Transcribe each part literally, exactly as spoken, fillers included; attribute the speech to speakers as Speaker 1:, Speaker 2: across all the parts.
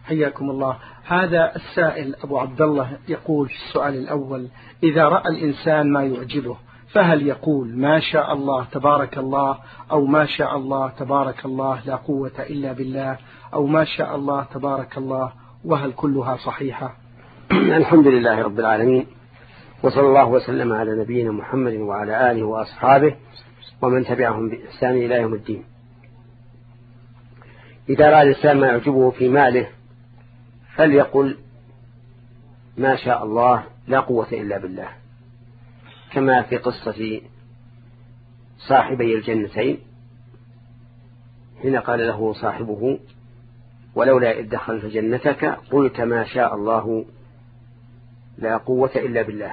Speaker 1: حياكم الله. هذا السائل أبو عبد الله يقول في السؤال الأول: إذا رأى الإنسان ما يعجبه فهل يقول ما شاء الله تبارك الله، أو ما شاء الله تبارك الله لا قوة إلا بالله، أو ما شاء الله تبارك الله، وهل كلها صحيحة؟
Speaker 2: الحمد لله رب العالمين، وصلى الله وسلم على نبينا محمد وعلى آله وأصحابه ومن تبعهم بإحسان إلى يوم الدين. إذا رأى الإنسان ما يعجبه في ماله فليقل ما شاء الله لا قوة إلا بالله، كما في قصة صاحبي الجنتين حين قال له صاحبه: ولولا إذ دخلت جنتك قلت ما شاء الله لا قوة إلا بالله،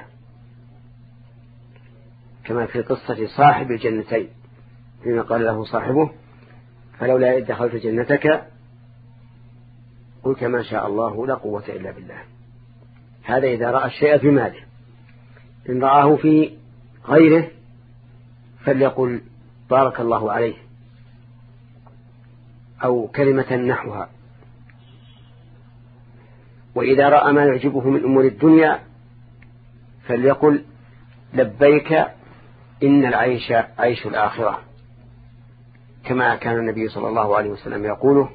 Speaker 2: كما في قصة صاحب الجنتين حين قال له صاحبه: فلولا إذ دخلت جنتك قلت ما شاء الله لا قوة إلا بالله. هذا إذا رأى الشيء في ماله. إن رآه في غيره فليقل بارك الله عليه، أو كلمة نحوها. وإذا رأى ما يعجبه من أمور الدنيا فليقل لبيك إن العيش عيش الآخرة، كما كان النبي صلى الله عليه وسلم يقوله،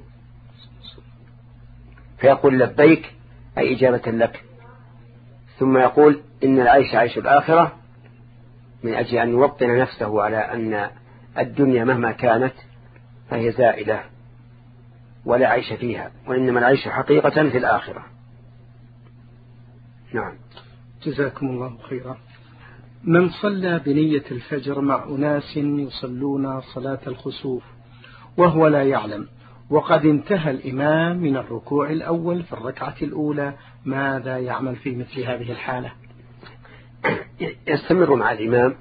Speaker 2: فيقول لبيك أي إجابة لك، ثم يقول إن العيش عيش الآخرة، من أجل أن يوطن نفسه على أن الدنيا مهما كانت فهي زائلة ولا عيش فيها، وإنما العيش حقيقة في الآخرة. نعم.
Speaker 1: جزاكم الله خيرا. من صلى بنية الفجر مع أناس يصلون صلاة الخسوف وهو لا يعلم، وقد انتهى الإمام من الركوع الأول في الركعة الأولى، ماذا يعمل في مثل هذه الحالة؟
Speaker 2: يستمر مع الإمام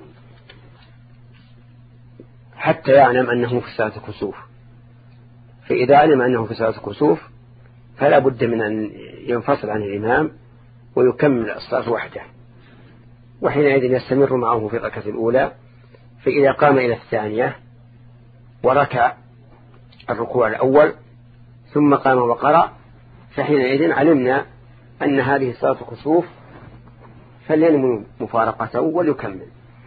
Speaker 2: حتى يعلم أنه في صلاة الخسوف، فإذا علم أنه في صلاة الخسوف فلا بد من أن ينفصل عن الإمام ويكمل الصلاة وحده، وحينئذ يستمر معه في الركعة الأولى. فإذا قام إلى الثانية وركع الركوع الأول ثم قام وقرأ فحينئذ علمنا أن هذه صلاة الخسوف، فلينم مفارقته وليكمل.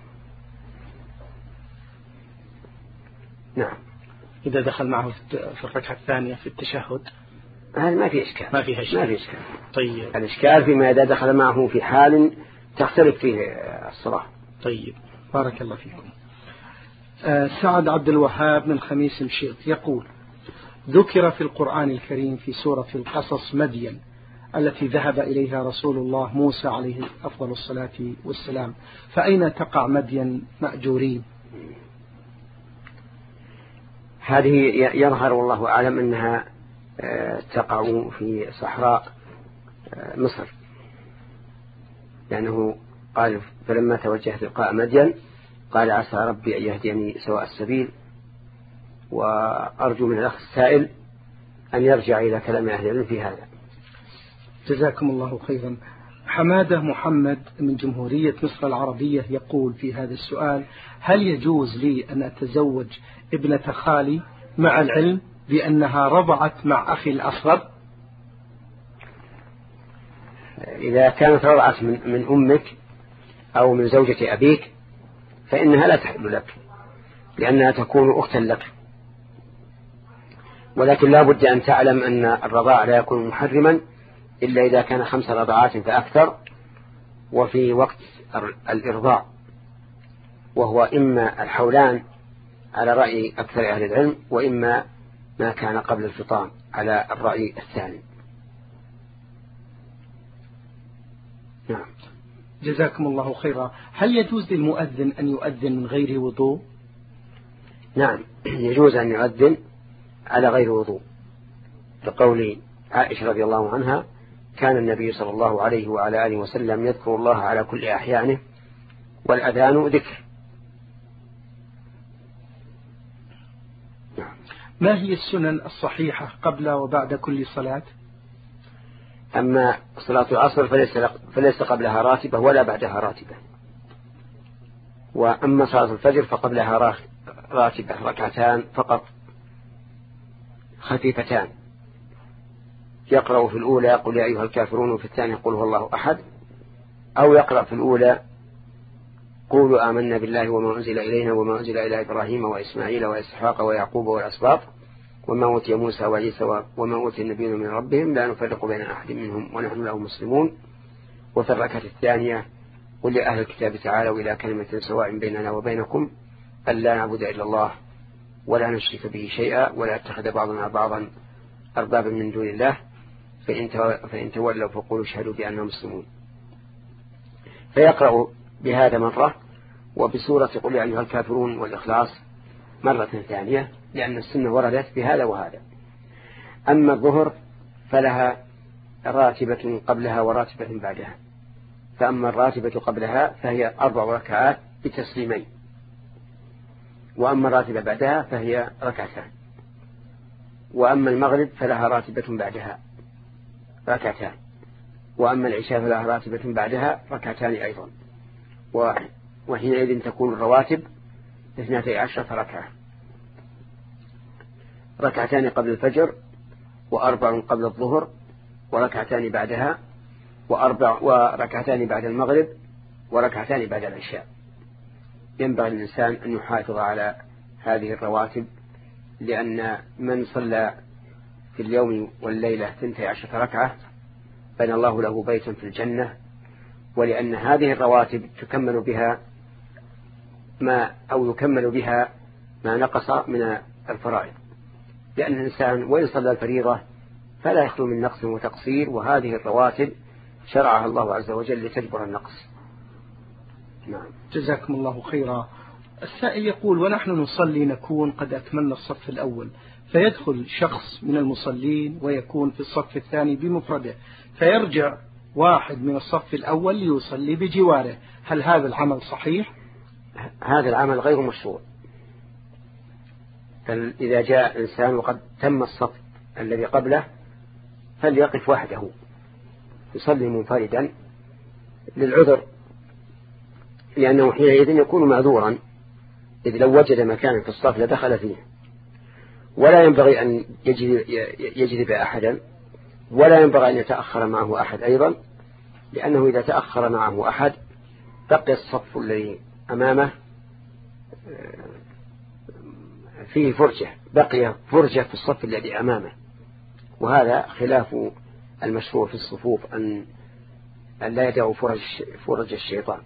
Speaker 2: نعم.
Speaker 1: إذا دخل معه في الركعة الثانية في التشهد
Speaker 2: هذا ما في إشكال.
Speaker 1: ما في إشكال.
Speaker 2: ما في إشكال.
Speaker 1: طيب.
Speaker 2: الإشكال فيما إذا دخل معه في حال تختلف فيه الصلاة.
Speaker 1: طيب، بارك الله فيكم. آه سعد عبد الوهاب من خميس مشيط يقول: ذكر في القرآن الكريم في سورة القصص مدين التي ذهب إليها رسول الله موسى عليه أفضل الصلاة والسلام، فأين تقع مدين مأجورين؟
Speaker 2: هذه يظهر والله أعلم أنها تقع في صحراء مصر، لأنه قال: فلما توجه تلقاء مدين قال عسى ربي أن يهديني سواء السبيل. وأرجو من الأخ السائل أن يرجع إلى كلام أهل العلم في هذا.
Speaker 1: جزاكم الله خيرا. حمادة محمد من جمهورية مصر العربية يقول في هذا السؤال: هل يجوز لي أن أتزوج ابنة خالي مع العلم بأنها رضعت مع أخي الأصغر؟
Speaker 2: إذا كانت رضعت من, من أمك أو من زوجة أبيك فإنها لا تحل لك، لأنها تكون أختا لك، ولكن لا بد أن تعلم أن الرضاع لا يكون محرما إلا إذا كان خمس رضعات فأكثر، وفي وقت الإرضاع، وهو إما الحولان على رأي أكثر أهل العلم، وإما ما كان قبل الفطام على الرأي الثاني. نعم.
Speaker 1: جزاكم الله خيرا. هل يجوز للمؤذن أن يؤذن من غير وضوء؟
Speaker 2: نعم، يجوز أن يؤذن على غير وضوء، لقول عائشة رضي الله عنها: كان النبي صلى الله عليه وعلى آله وسلم يذكر الله على كل أحيانه والأذان ذكر. نعم.
Speaker 1: ما هي السنن الصحيحة قبل وبعد كل صلاة؟
Speaker 2: أما صلاة العصر فليس, فليس قبلها راتبة ولا بعدها راتبة، وأما صلاة الفجر فقبلها راتبة ركعتان فقط خفيفتان، يقرأ في الأولى قل يا أيها الكافرون وفي الثانية قل هو الله أحد، أو يقرأ في الأولى قولوا آمنا بالله وما أنزل إلينا وما أنزل إلى إبراهيم وإسماعيل وإسحاق ويعقوب والأسباط وما أوتي موسى وعيسى وما أوتي النبيون من ربهم لا نفرق بين أحد منهم ونحن له مسلمون. وفي الركعة الثانية قل يا أهل الكتاب تعالوا إلى كلمة سواء بيننا وبينكم ألا نعبد إلا الله ولا نشرك به شيئا ولا اتخذ بعضنا بعضا أربابا من دون الله فإن تولوا فقولوا اشهدوا بأننا مسلمون. فيقرأ بهذا مرة، وبسورة قل يا أيها الكافرون والإخلاص مرة ثانية، لأن السنة وردت بهذا وهذا. أما الظهر فلها راتبة قبلها وراتبة بعدها، فأما الراتبة قبلها فهي أربع ركعات بتسليمين، وأما الراتبة بعدها فهي ركعتان، وأما المغرب فلها راتبة بعدها ركعتان، وأما العشاء فلها راتبة بعدها ركعتان أيضا، وحينئذ تكون الرواتب اثنتي عشرة ركعة، ركعتان قبل الفجر وأربع قبل الظهر وركعتان بعدها وأربع وركعتان بعد المغرب وركعتان بعد العشاء. ينبغي الإنسان أن يحافظ على هذه الرواتب، لأن من صلى في اليوم والليلة ثنتي عشرة ركعة بنى الله له بيتا في الجنة، ولأن هذه الرواتب تكمل بها ما أو يكمل بها ما نقص من الفرائض، لأن الإنسان وإن صلى الفريضة فلا يخلو من نقص وتقصير، وهذه الرواتب شرعها الله عز وجل لتجبر النقص. نعم.
Speaker 1: جزاكم الله خيرا. السائل يقول: ونحن نصلي نكون قد أكملنا الصف الأول، فيدخل شخص من المصلين ويكون في الصف الثاني بمفرده، فيرجع واحد من الصف الأول ليصلي بجواره، هل هذا العمل صحيح؟
Speaker 2: هذا العمل غير مشروع. إذا جاء إنسان وقد تم الصف الذي قبله فليقف وحده يصلي منفردا للعذر، لأنه حينئذ يكون معذورا، إذ لو وجد مكانا في الصف لدخل فيه. ولا ينبغي أن يجذب أحدا، ولا ينبغي أن يتأخر معه أحد أيضا، لأنه إذا تأخر معه أحد بقي الصف الذي أمامه فيه فرجة، بقي فرجة في الصف الذي أمامه، وهذا خلاف المشروع في الصفوف، أن لا يدعوا فرج, فرج الشيطان.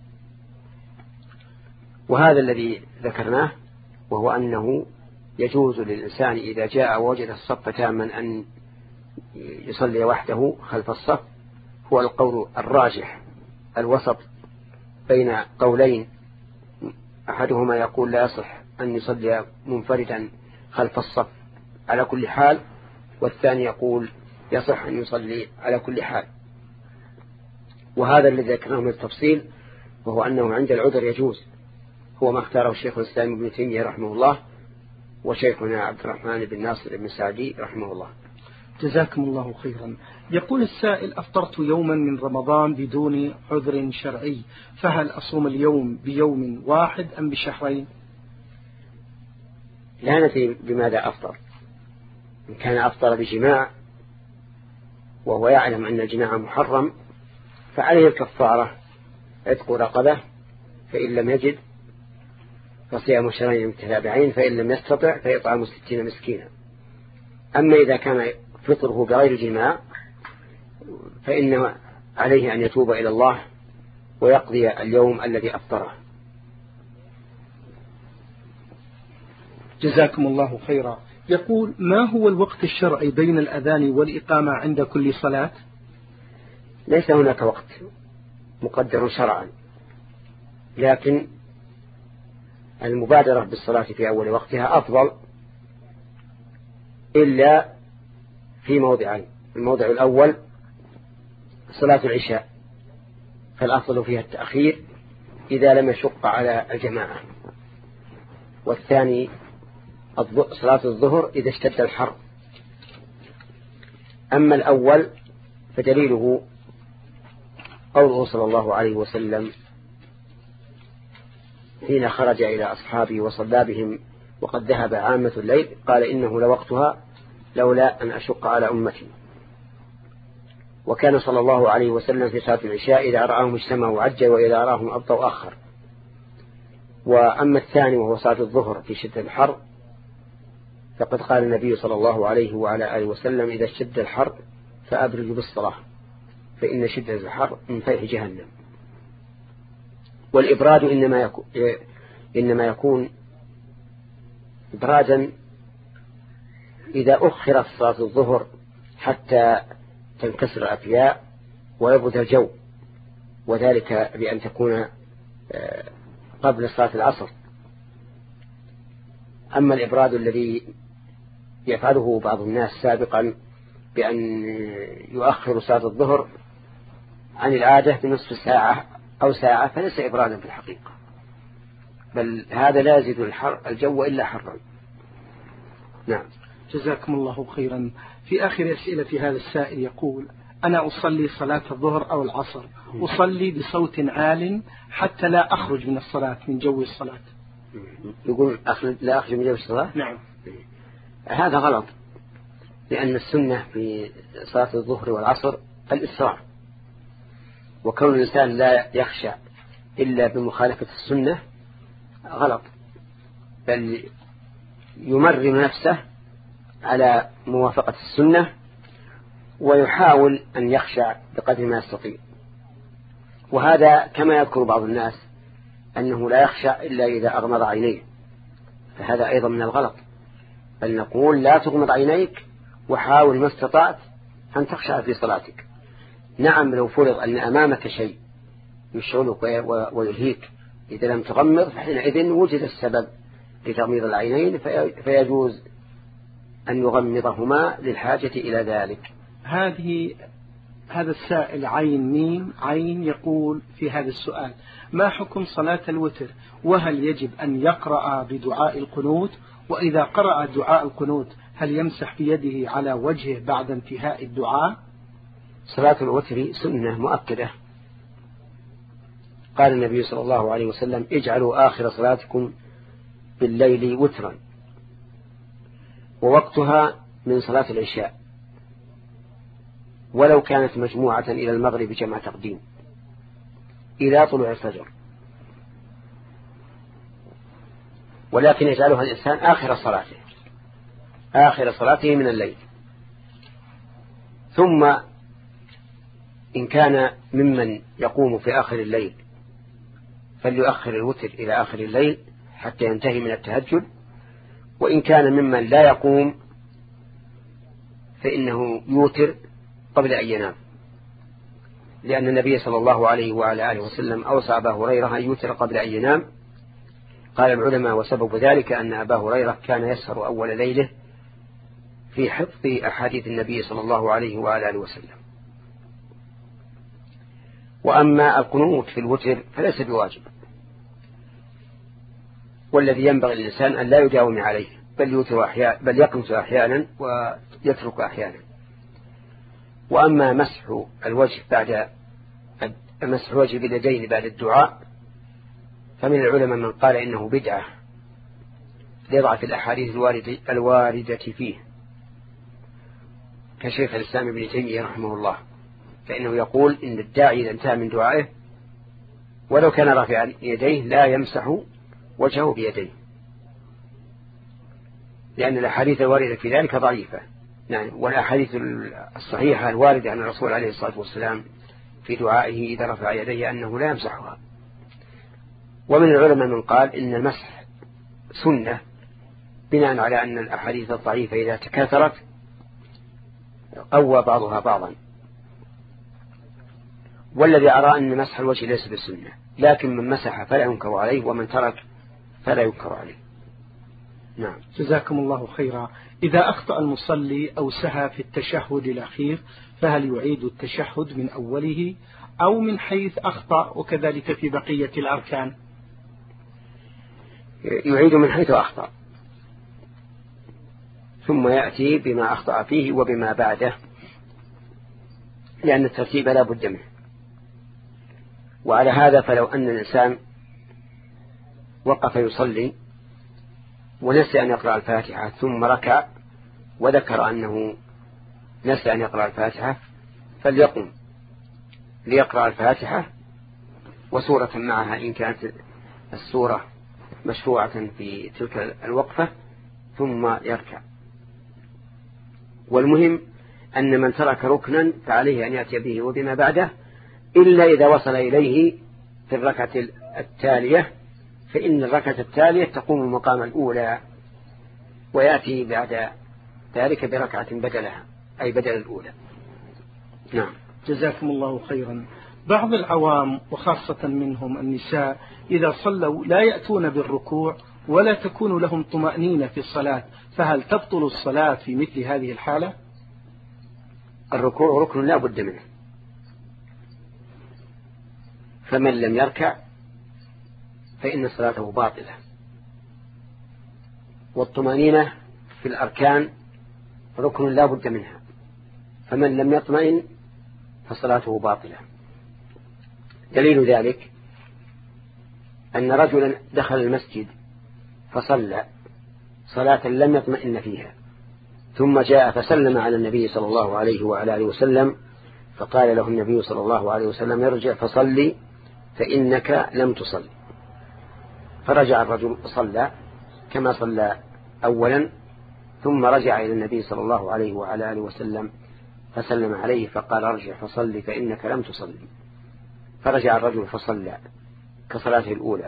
Speaker 2: وهذا الذي ذكرناه، وهو أنه يجوز للإنسان إذا جاء ووجد الصف تاما أن يصلي وحده خلف الصف، هو القول الراجح الوسط بين قولين، أحدهما يقول لا يصح أن يصلي منفردا خلف الصف على كل حال، والثاني يقول يصح أن يصلي على كل حال. وهذا الذي ذكرناه من التفصيل، وهو أنه عند العذر يجوز، هو ما اختاره الشيخ الإسلام ابن تيمية رحمه الله وشيخنا عبد الرحمن بن ناصر بن سعدي رحمه الله.
Speaker 1: جزاكم الله خيرا. يقول السائل: أفطرت يوما من رمضان بدون عذر شرعي، فهل أصوم اليوم بيوم واحد أم بشهرين؟
Speaker 2: لا ندري بماذا أفطر. إن كان أفطر بجماع وهو يعلم أن الجماع محرم فعليه الكفارة عتق رقبة، فإن لم يجد فصيام شهرين متتابعين، فإن لم يستطع فيطعم ستين مسكينا. أما إذا كان فطره بغير جماع فإن عليه أن يتوب إلى الله ويقضي اليوم الذي أفطره.
Speaker 1: جزاكم الله خيرا. يقول: ما هو الوقت الشرعي بين الأذان والإقامة عند كل صلاة؟
Speaker 2: ليس هناك وقت مقدر شرعا، لكن المبادرة بالصلاة في أول وقتها أفضل، إلا في موضعين. الموضع الأول صلاة العشاء، فالأفضل فيها التأخير إذا لم يشق على الجماعة، والثاني صلاة الظهر إذا اشتد الحر. أما الأول فدليله قوله صلى الله عليه وسلم حين خرج إلى أصحابه وصلى بهم وقد ذهب عامة الليل، قال: إنه لوقتها لولا أن أشق على أمتي. وكان صلى الله عليه وسلم في صلاة العشاء إذا رآهم اجتمعوا عجل وإذا رآهم أبطوا أخر. وأما الثاني وهو صلاة الظهر في شدة الحر فقد قال النبي صلى الله عليه وعلى آله وسلم إذا اشتد الحر فأبردوا بالصلاة فإن شدة الحر من فيح جهنم. والإبراد إنما يكون, إنما يكون إبرادا إذا أخرت صلاة الظهر حتى تنكسر الأفياء ويبرد الجو، وذلك بأن تكون قبل صلاة العصر. أما الإبراد الذي يفعله بعض الناس سابقا بأن يؤخر صلاة الظهر عن العادة بنصف ساعة أو ساعة فليس إبرادا في الحقيقة، بل هذا لا يزيد الحر الجو إلا حرا. نعم.
Speaker 1: جزاكم الله خيرا. في آخر أسئلة هذا السائل يقول: أنا أصلي صلاة الظهر أو العصر، أصلي بصوت عال حتى لا أخرج من الصلاة من جو الصلاة.
Speaker 2: يقول لا أخرج من جو الصلاة؟
Speaker 1: نعم.
Speaker 2: هذا غلط، لأن السنة في صلاة الظهر والعصر الإسراع، وكون الإنسان لا يخشع إلا بمخالفة السنة غلط، بل يمرن نفسه على موافقة السنة ويحاول أن يخشع بقدر ما يستطيع. وهذا كما يذكر بعض الناس أنه لا يخشع إلا إذا أغمض عينيه، فهذا أيضا من الغلط، بل نقول لا تغمض عينيك وحاول ما استطعت أن تخشع في صلاتك. نعم لو فرض أن أمامك شيء يشغلك ويلهيك إذا لم تغمض فحينئذ وجد السبب لتغميض العينين فيجوز أن يغمضهما للحاجة إلى ذلك.
Speaker 1: هذه هذا السائل عين ميم عين يقول في هذا السؤال: ما حكم صلاة الوتر، وهل يجب أن يقرأ بدعاء القنوت، وإذا قرأ دعاء القنوت هل يمسح بيده على وجهه بعد انتهاء الدعاء؟
Speaker 2: صلاة الوتر سنة مؤكدة، قال النبي صلى الله عليه وسلم: اجعلوا آخر صلاتكم بالليل وترا، ووقتها من صلاة العشاء، ولو كانت مجموعة إلى المغرب جمع تقديم إلى طلوع الفجر، ولكن يجعلها الإنسان آخر صلاته آخر صلاته من الليل. ثم إن كان ممن يقوم في آخر الليل فليؤخر الوتر إلى آخر الليل حتى ينتهي من التهجد، وإن كان ممن لا يقوم فإنه يوتر قبل أن ينام، لأن النبي صلى الله عليه وعلى آله وسلم أوصى أبا هريرة أن يوتر قبل أن ينام. قال العلماء: وسبب ذلك أن أبا هريرة كان يسهر أول ليله في حفظ أحاديث النبي صلى الله عليه وعلى آله وسلم. وأما القنوت في الوتر فليس بواجب، والذي ينبغي الإنسان أن لا يداوم عليه، بل يوتر أحيانا، بل يقنت أحيانا ويترك أحيانا. وأما مسح الوجه بعد مسح الوجه باليدين بعد الدعاء فمن العلماء من قال إنه بدعة لضعف الأحاديث الواردة فيه، كشيخ الإسلام ابن تيمية رحمه الله، فإنه يقول إن الداعي إذا انتهى من دعائه ولو كان رافعا يديه لا يمسح وجهه بيديه، لأن الأحاديث الواردة في ذلك ضعيفة. يعني والأحاديث الصحيحة الواردة عن الرسول عليه الصلاة والسلام في دعائه إذا رفع يديه أنه لا يمسحها. ومن العلماء من قال إن المسح سنة بناء على أن الأحاديث الضعيفة إذا تكاثرت قوى بعضها بعضا. والذي أرى أن مسح الوجه ليس بالسنة، لكن من مسح فلا ينكر عليه ومن ترك فلا ينكر عليه. نعم.
Speaker 1: جزاكم الله خيرا. إذا أخطأ المصلي أو سهى في التشهد الأخير فهل يعيد التشهد من أوله أو من حيث أخطأ، وكذلك في بقية الأركان؟
Speaker 2: يعيد من حيث أخطأ ثم يأتي بما أخطأ فيه وبما بعده، لأن الترتيب لا بد منه. وعلى هذا فلو أن الإنسان وقف يصلي ونسي أن يقرأ الفاتحة ثم ركع وذكر أنه نسي أن يقرأ الفاتحة فليقم ليقرأ الفاتحة وسورة معها إن كانت السورة مشروعة في تلك الوقفة ثم يركع. والمهم أن من ترك ركنا فعليه أن يأتي به وبما بعده إلا إذا وصل إليه في الركعة التالية، فإن الركعة التالية تقوم مقام الأولى ويأتي بعد ذلك بركعة بدلها أي بدل الأولى. نعم.
Speaker 1: جزاكم الله خيرا. بعض العوام وخاصة منهم النساء إذا صلوا لا يأتون بالركوع ولا تكون لهم طمأنينة في الصلاة، فهل تبطل الصلاة في مثل هذه الحالة؟
Speaker 2: الركوع ركن لا بد منه، فمن لم يركع فإن صلاته باطلة. والطمأنينة في الأركان ركن لا بد منها، فمن لم يطمئن فصلاته باطلة. دليل ذلك أن رجلا دخل المسجد فصلى صلاة لم يطمئن فيها، ثم جاء فسلم على النبي صلى الله عليه وعلى آله وسلم، فقال له النبي صلى الله عليه وسلم ارجع فصلي فإنك لم تصلي. فرجع الرجل صلى كما صلى أولا، ثم رجع إلى النبي صلى الله عليه وعلى آله وسلم فسلم عليه فقال ارجع فصلي فإنك لم تصلي. فرجع الرجل فصلى كصلاته الأولى،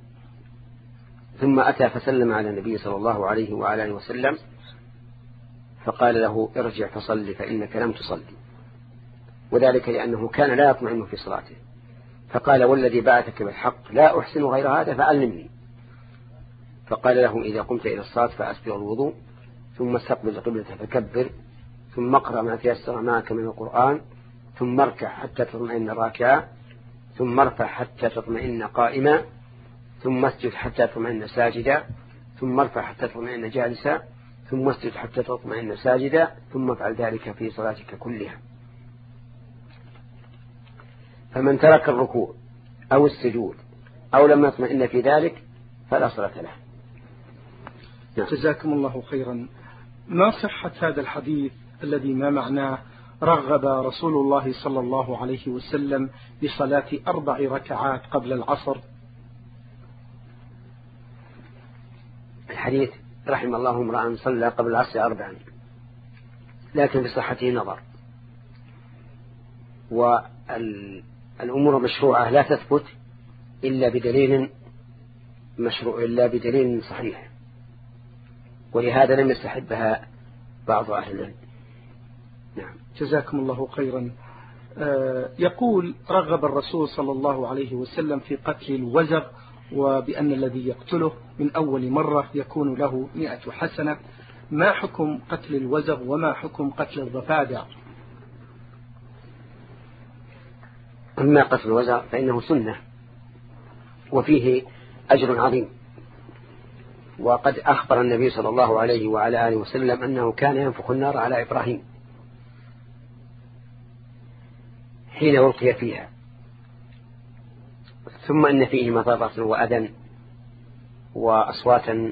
Speaker 2: ثم أتى فسلم على النبي صلى الله عليه وعلى آله وسلم فقال له ارجع فصلي فإنك لم تصلي، وذلك لأنه كان لا يطمئن في صلاته. فقال والذي بعثك بالحق لا أحسن غير هذا فعلمني. فقال له إذا قمت إلى الصلاة فأسبغ الوضوء، ثم استقبل القبلة فكبر، ثم اقرأ ما تيسر معك من القرآن، ثم اركع حتى تطمئن راكعا، ثم ارفع حتى تطمئن قائما، ثم اسجد حتى تطمئن ساجدا، ثم ارفع حتى تطمئن جالسا، ثم اسجد حتى تطمئن ساجدا، ثم افعل ذلك في صلاتك كلها. فمن ترك الركوع أو السجود أو لم يطمئن في ذلك فلا صلاة له.
Speaker 1: نعم. جزاكم الله خيرا. ما صحة هذا الحديث الذي ما معناه رغب رسول الله صلى الله عليه وسلم بصلاة أربع ركعات قبل العصر؟
Speaker 2: الحديث رحم الله امرأ صلى قبل العصر أربعا، لكن بصحته نظر، والأمور مشروعة لا تثبت إلا بدليل مشروع إلا بدليل صحيح، ولهذا لم يستحبها بعض أهل العلم. نعم.
Speaker 1: جزاكم الله خيرا. آه يقول رغب الرسول صلى الله عليه وسلم في قتل الوزغ، وبأن الذي يقتله من أول مرة يكون له مئة حسنة. ما حكم قتل الوزغ وما حكم قتل الضفادع؟
Speaker 2: أما قتل الوزغ فإنه سنة وفيه أجر عظيم، وقد أخبر النبي صلى الله عليه وعلى آله وسلم أنه كان ينفخ النار على إبراهيم حين ألقي فيها، ثم أن فيه مضرة وأذى وأصواتا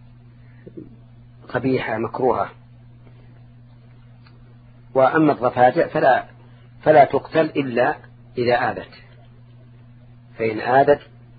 Speaker 2: قبيحة مكروهة. وأما الضفادع فلا, فلا تقتل إلا إذا آذت، فإن آذت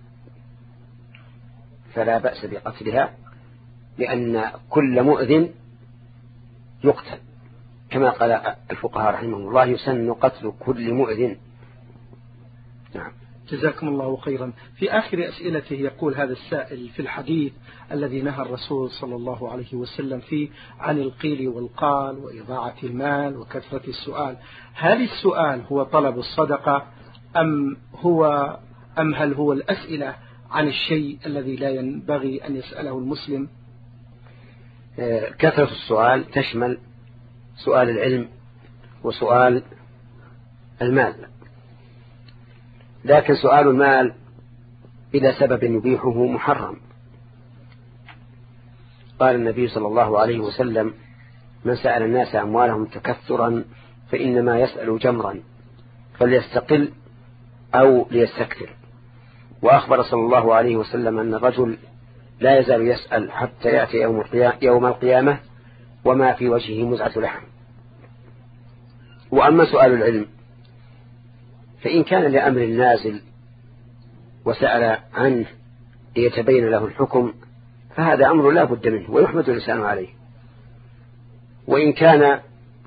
Speaker 2: فلا بأس بقتلها، لأن كل مؤذن يقتل، كما قال الفقهاء رحمهم الله يسن قتل كل مؤذن. نعم.
Speaker 1: جزاكم الله خيرا. في آخر أسئلته يقول هذا السائل في الحديث الذي نهى الرسول صلى الله عليه وسلم فيه عن القيل والقال وإضاعة المال وكثرة السؤال، هل السؤال هو طلب الصدقة أم هو أم هل هو الأسئلة عن الشيء الذي لا ينبغي أن يسأله المسلم؟
Speaker 2: كثرة السؤال تشمل سؤال العلم وسؤال المال، لكن سؤال المال إلى سبب يبيحه محرم. قال النبي صلى الله عليه وسلم من سأل الناس أموالهم تكثرا فإنما يسأل جمرا فليستقل أو ليستكثر. وأخبر صلى الله عليه وسلم أن الرجل لا يزال يسأل حتى يأتي يوم القيامة وما في وجهه مزعة لحم. وأما سؤال العلم فإن كان لأمر نازل وسأل عنه ليتبين له الحكم فهذا أمر لا بد منه ويحمد الإنسان عليه. وإن كان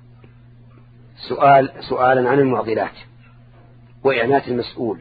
Speaker 2: سؤال سؤالا عن المعضلات وإعنات المسؤول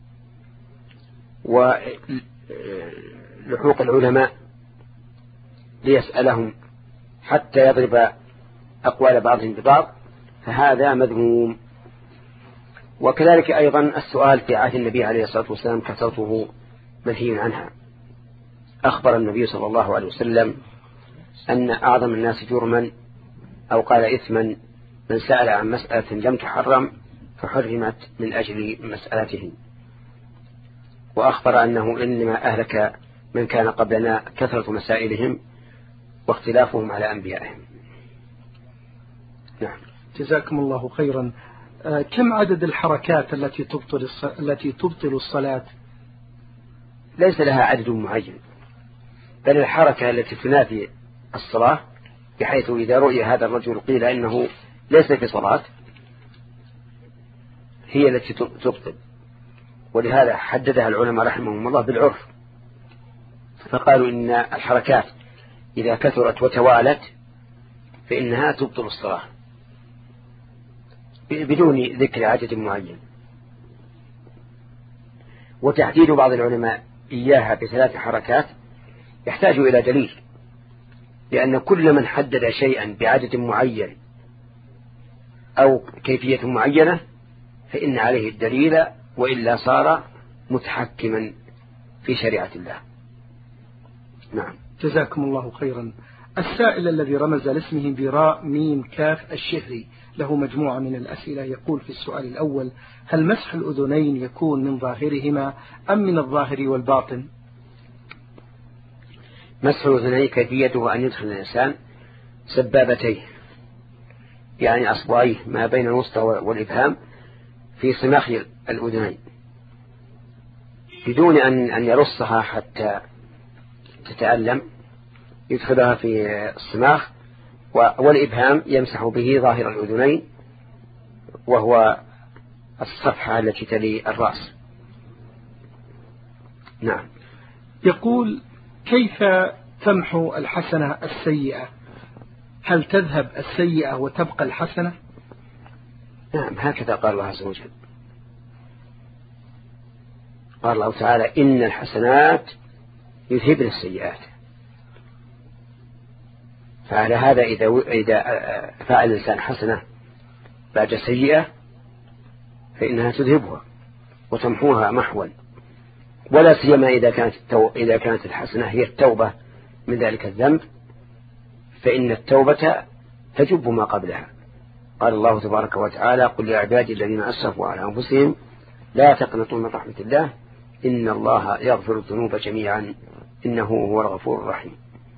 Speaker 2: ولحوق العلماء ليسألهم حتى يضرب أقوال بعضهم ببعض فهذا مذموم. وكذلك أيضا السؤال في عهد النبي عليه الصلاة والسلام كثرته منهي عنها. أخبر النبي صلى الله عليه وسلم أن أعظم الناس جرما أو قال إثما من سأل عن مسألة لم تحرم فحرمت من أجل مسألته. وأخبر أنه إنما أهلك من كان قبلنا كثرة مسائلهم واختلافهم على أنبيائهم. نعم.
Speaker 1: جزاكم الله خيرا. آه كم عدد الحركات التي تبطل التي تبطل الصلاة؟
Speaker 2: ليس لها عدد معين، بل الحركة التي تنافي الصلاة بحيث إذا رؤي هذا الرجل قيل إنه ليس في صلاة هي التي تبطل. ولهذا حددها العلماء رحمهم الله بالعرف، فقالوا إن الحركات إذا كثرت وتوالت فإنها تبطل الصلاة بدون ذكر عدد معين. وتحديد بعض العلماء إياها بثلاث حركات يحتاج إلى دليل، لأن كل من حدد شيئا بعدد معين أو كيفية معينة فإن عليه الدليل، وإلا صار متحكما في شريعة الله. نعم.
Speaker 1: جزاكم الله خيرا. السائل الذي رمز لاسمه براء ميم كاف الشهري له مجموعة من الأسئلة، يقول في السؤال الأول: هل مسح الأذنين يكون من ظاهرهما أم من الظاهر والباطن؟
Speaker 2: مسح الأذنين كيفيته أن يدخل الإنسان سبابتيه يعني أصبعيه ما بين الوسطى والإبهام في صماخ الأذنين بدون أن أن يرصها حتى تتألم، يدخلها في الصماخ والإبهام يمسح به ظاهر الأذنين وهو الصفحة التي تلي الرأس. نعم.
Speaker 1: يقول: كيف تمحو الحسنة السيئة؟ هل تذهب السيئة وتبقى الحسنة؟
Speaker 2: نعم، هكذا قال الله عز وجل. قال الله تعالى: إن الحسنات يذهبن السيئات. فعلى هذا إذا إذا فعل الإنسان حسنة بعد سيئة فإنها تذهبها وتمحوها محوا، ولا سيما إذا كانت التو... إذا كانت الحسنة هي التوبة من ذلك الذنب، فإن التوبة تجب ما قبلها. قال الله تبارك وتعالى: قل يا عبادي الذين أسرفوا على أنفسهم لا تقنطوا من رحمة الله إن الله يغفر الذنوب جميعا إنه هو الغفور الرحيم.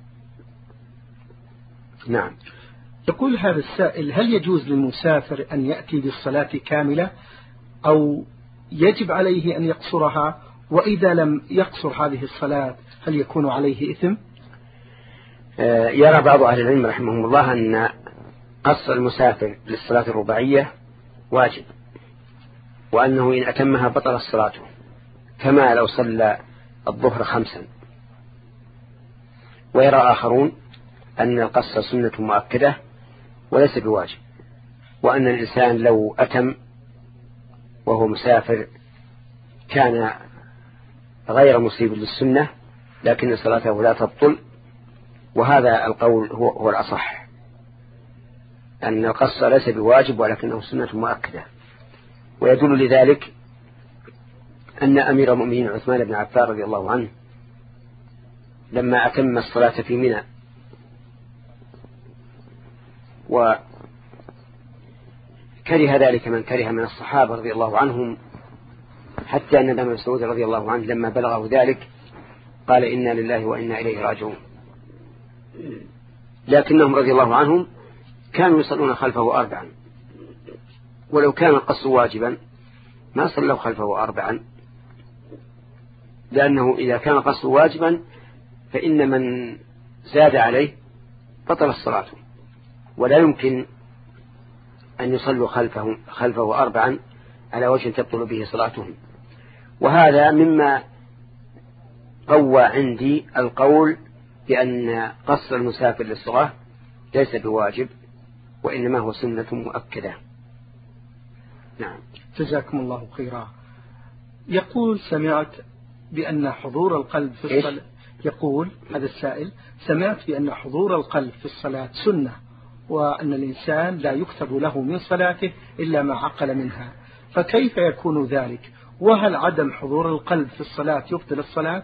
Speaker 2: نعم.
Speaker 1: يقول هذا السائل: هل يجوز للمسافر أن يأتي بالصلاة كاملة أو يجب عليه أن يقصرها؟ وإذا لم يقصر هذه الصلاة هل يكون عليه إثم؟
Speaker 2: يرى بعض أهل العلم رحمهم الله أن قصر المسافر للصلاة الرباعية واجب، وأنه إن أتمها بطل الصلاة كما لو صلى الظهر خمسا. ويرى آخرون أن القصر سنة مؤكدة وليس بواجب، وأن الإنسان لو أتم وهو مسافر كان غير مصيب للسنة لكن صلاته لا تبطل. وهذا القول هو, هو الأصح، أن القصر ليس بواجب ولكنه سنة مؤكدة. ويدل لذلك أن أمير المؤمنين عثمان بن عفان رضي الله عنه لما أتم الصلاة في منى وكره ذلك من كره من الصحابة رضي الله عنهم، حتى أن ابن مسعود رضي الله عنه لما بلغه ذلك قال: إنا لله وإنا إليه راجعون. لكنهم رضي الله عنهم كانوا يصلون خلفه أربعا، ولو كان القصر واجبا ما صلوا خلفه أربعا، لأنه إذا كان القصر واجبا فإن من زاد عليه بطل الصلاة، ولا يمكن أن يصلوا خلفه, خلفه أربعا على وجه تبطل به صلاتهم. وهذا مما قوى عندي القول بأن قصر المسافر للصلاة ليس بواجب وإنما هو سنة مؤكدة. نعم.
Speaker 1: جزاكم الله خيرا. يقول سمعت بأن حضور القلب في الصلاة، يقول هذا السائل: سمعت بأن حضور القلب في الصلاة سنة، وأن الإنسان لا يكتب له من صلاته إلا ما عقل منها، فكيف يكون ذلك؟ وهل عدم حضور القلب في الصلاة يبطل الصلاة؟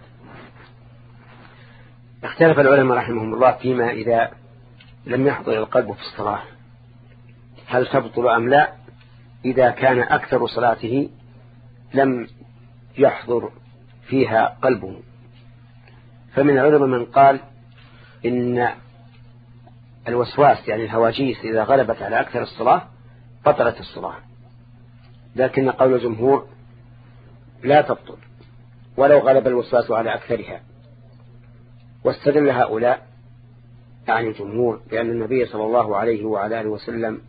Speaker 2: اختلف العلماء رحمهم الله فيما إذا لم يحضر القلب في الصلاة هل تبطل أم لا، إذا كان أكثر صلاته لم يحضر فيها قلبه. فمن العلماء من قال إن الوسواس يعني الهواجيس إذا غلبت على أكثر الصلاة بطلت الصلاة، لكن قول الجمهور لا تبطل ولو غلب الوسواس على أكثرها. واستدل هؤلاء يعني الجمهور بأن النبي صلى الله عليه وعلى آله وسلم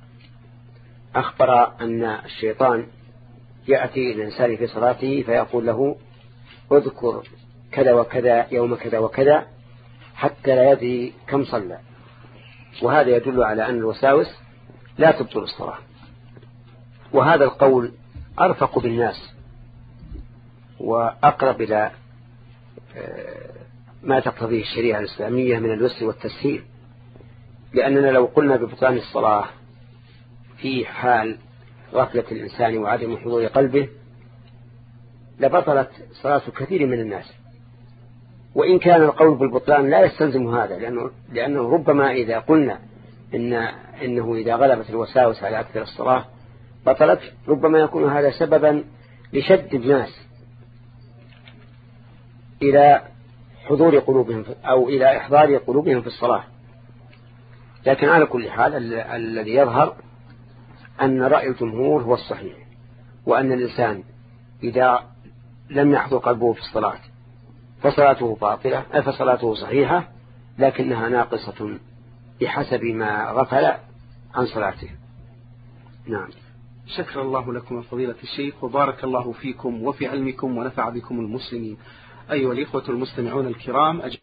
Speaker 2: أخبر أن الشيطان يأتي الإنسان في صلاته فيقول له: اذكر كذا وكذا يوم كذا وكذا، حتى لا يدري كم صلى. وهذا يدل على أن الوساوس لا تبطل الصلاة. وهذا القول أرفق بالناس وأقرب إلى ما تقتضيه الشريعة الإسلامية من اليسر والتسهيل، لأننا لو قلنا ببطلان الصلاة في حال غفلة الإنسان وعدم حضور قلبه لبطلت صلاة كثير من الناس. وإن كان القول بالبطلان لا يستلزم هذا، لأنه, لأنه ربما إذا قلنا إن إنه إذا غلبت الوساوس على أكثر الصلاة بطلت، ربما يكون هذا سببا لشد الناس إلى حضور قلوبهم أو إلى إحضار قلوبهم في الصلاة. لكن على كل حال الذي يظهر أن رأي الجمهور هو الصحيح، وأن الإنسان إذا لم يحضر قلبه في الصلاة فصلاته باطلة، فصلاته صحيحة لكنها ناقصة بحسب ما غفل عن صلاته. نعم.
Speaker 3: شكر الله لكم فضيلة الشيخ، وبارك الله فيكم وفي علمكم ونفع بكم المسلمين. أيها الإخوة المستمعون الكرام،